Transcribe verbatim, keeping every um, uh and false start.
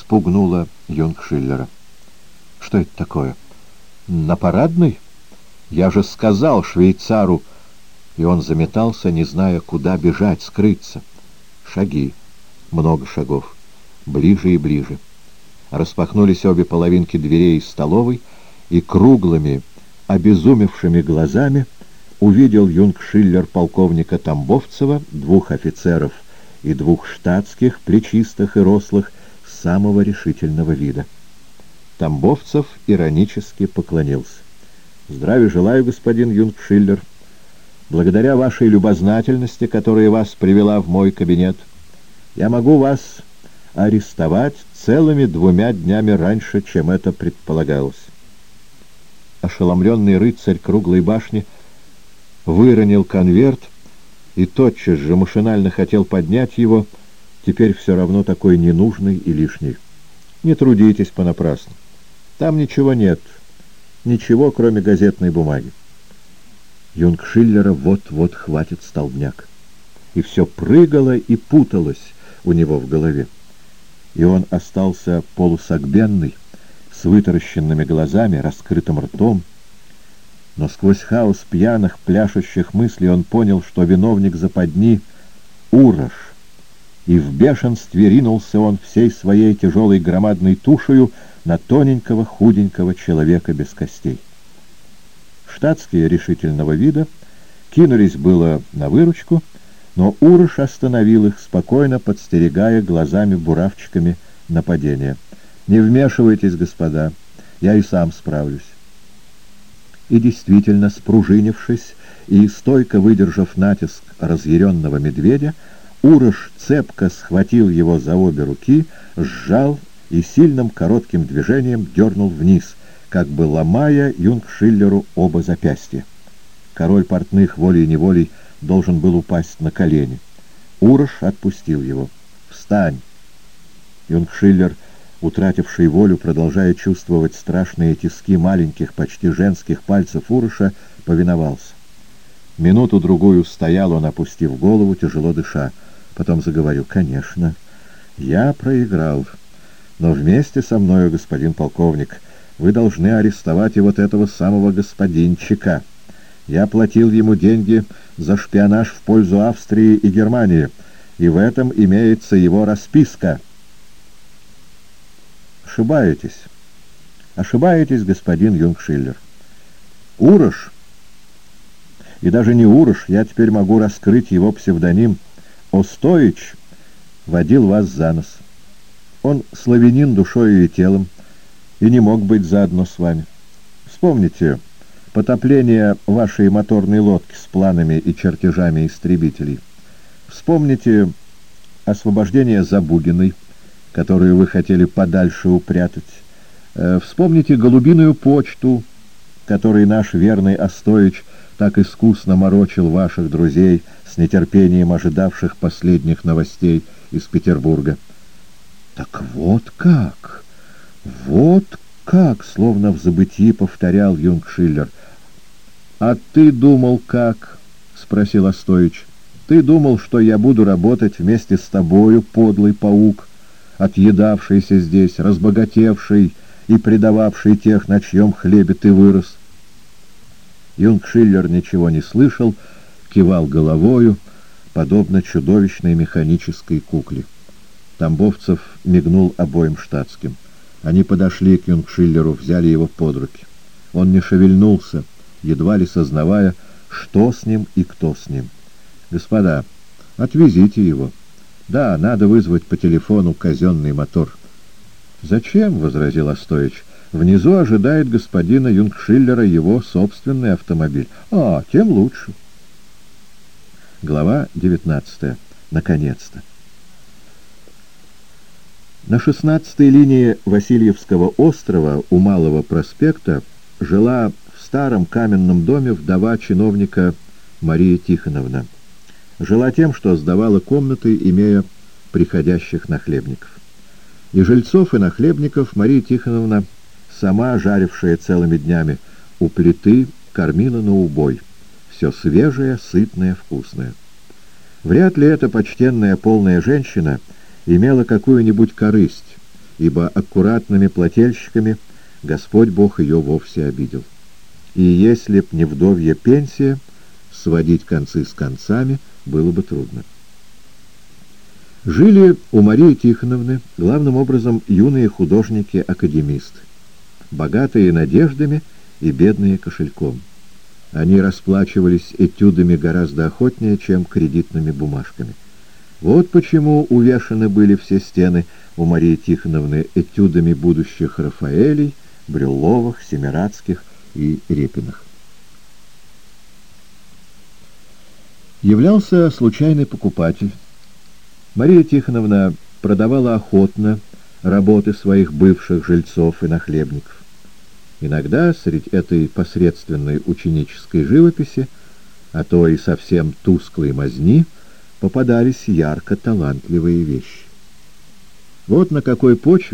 спугнуло Юнгшиллера. «Что это такое? На парадной? Я же сказал швейцару...» И он заметался, не зная, куда бежать, скрыться. Шаги. Много шагов. Ближе и ближе. Распахнулись обе половинки дверей из столовой, и круглыми, обезумевшими глазами увидел Юнгшиллер полковника Тамбовцева, двух офицеров и двух штатских, плечистых и рослых, самого решительного вида. Тамбовцев иронически поклонился. «Здравия желаю, господин Юнгшиллер. Благодаря вашей любознательности, которая вас привела в мой кабинет, я могу вас арестовать целыми двумя днями раньше, чем это предполагалось». Ошеломленный рыцарь круглой башни выронил конверт и тотчас же машинально хотел поднять его, теперь все равно такой ненужный и лишний. «Не трудитесь понапрасну. Там ничего нет, ничего, кроме газетной бумаги». Юнгшиллера вот-вот хватит столбняк. И все прыгало и путалось у него в голове. И он остался полусогбенный, с вытаращенными глазами, раскрытым ртом. Но сквозь хаос пьяных, пляшущих мыслей он понял, что виновник западни — Урош, и в бешенстве ринулся он всей своей тяжелой громадной тушею на тоненького худенького человека без костей. Штатские решительного вида кинулись было на выручку, но Урош остановил их, спокойно подстерегая глазами-буравчиками нападения. «Не вмешивайтесь, господа, я и сам справлюсь». И действительно, спружинившись и стойко выдержав натиск разъяренного медведя, Урош цепко схватил его за обе руки, сжал и сильным коротким движением дернул вниз, как бы ломая Юнгшиллеру оба запястья. Король портных волей-неволей должен был упасть на колени. Урош отпустил его. «Встань!» Юнгшиллер, утративший волю, продолжая чувствовать страшные тиски маленьких, почти женских пальцев Уроша, повиновался. Минуту-другую стоял он, опустив голову, тяжело дыша. Потом заговорил: «Конечно, я проиграл, но вместе со мною, господин полковник, вы должны арестовать и вот этого самого господинчика. Я платил ему деньги за шпионаж в пользу Австрии и Германии, и в этом имеется его расписка». Ошибаетесь. Ошибаетесь, господин Юнгшиллер. Урош, и даже не Урош, я теперь могу раскрыть его псевдоним, Остоич, водил вас за нос. Он славянин душою и телом, и не мог быть заодно с вами. Вспомните потопление вашей моторной лодки с планами и чертежами истребителей. Вспомните освобождение Забугиной, которую вы хотели подальше упрятать. Вспомните голубиную почту, которой наш верный Остоич так искусно морочил ваших друзей, с нетерпением ожидавших последних новостей из Петербурга. «Так вот как! Вот как!» — словно в забытии повторял Юнгшиллер. «А ты думал, как?» — спросил Остоич. «Ты думал, что я буду работать вместе с тобою, подлый паук, отъедавшийся здесь, разбогатевший и предававший тех, на чьем хлебе ты вырос?» Юнгшиллер ничего не слышал, кивал головою, подобно чудовищной механической кукле. Тамбовцев мигнул обоим штатским. Они подошли к Юнгшиллеру, взяли его под руки. Он не шевельнулся, едва ли сознавая, что с ним и кто с ним. «Господа, отвезите его. Да, надо вызвать по телефону казенный мотор». «Зачем?» — возразил Остоич. «Внизу ожидает господина Юнгшиллера его собственный автомобиль». «А, тем лучше». Глава девятнадцатая. Наконец-то. На шестнадцатой линии Васильевского острова у Малого проспекта жила в старом каменном доме вдова чиновника Мария Тихоновна. Жила тем, что сдавала комнаты, имея приходящих нахлебников. И жильцов, и нахлебников Мария Тихоновна, сама жарившая целыми днями у плиты, кормила на убой. Все свежее, сытное, вкусное. Вряд ли эта почтенная полная женщина имела какую-нибудь корысть, ибо аккуратными плательщиками Господь Бог ее вовсе обидел. И если б не вдовья пенсия, сводить концы с концами было бы трудно. Жили у Марии Тихоновны главным образом юные художники-академисты, богатые надеждами и бедные кошельком. Они расплачивались этюдами гораздо охотнее, чем кредитными бумажками. Вот почему увешаны были все стены у Марии Тихоновны этюдами будущих Рафаэлей, Брюлловых, Семирадских и Репиных. Являлся случайный покупатель. Мария Тихоновна продавала охотно работы своих бывших жильцов и нахлебников. Иногда среди этой посредственной ученической живописи, а то и совсем тусклой мазни, попадались ярко талантливые вещи. Вот на какой почве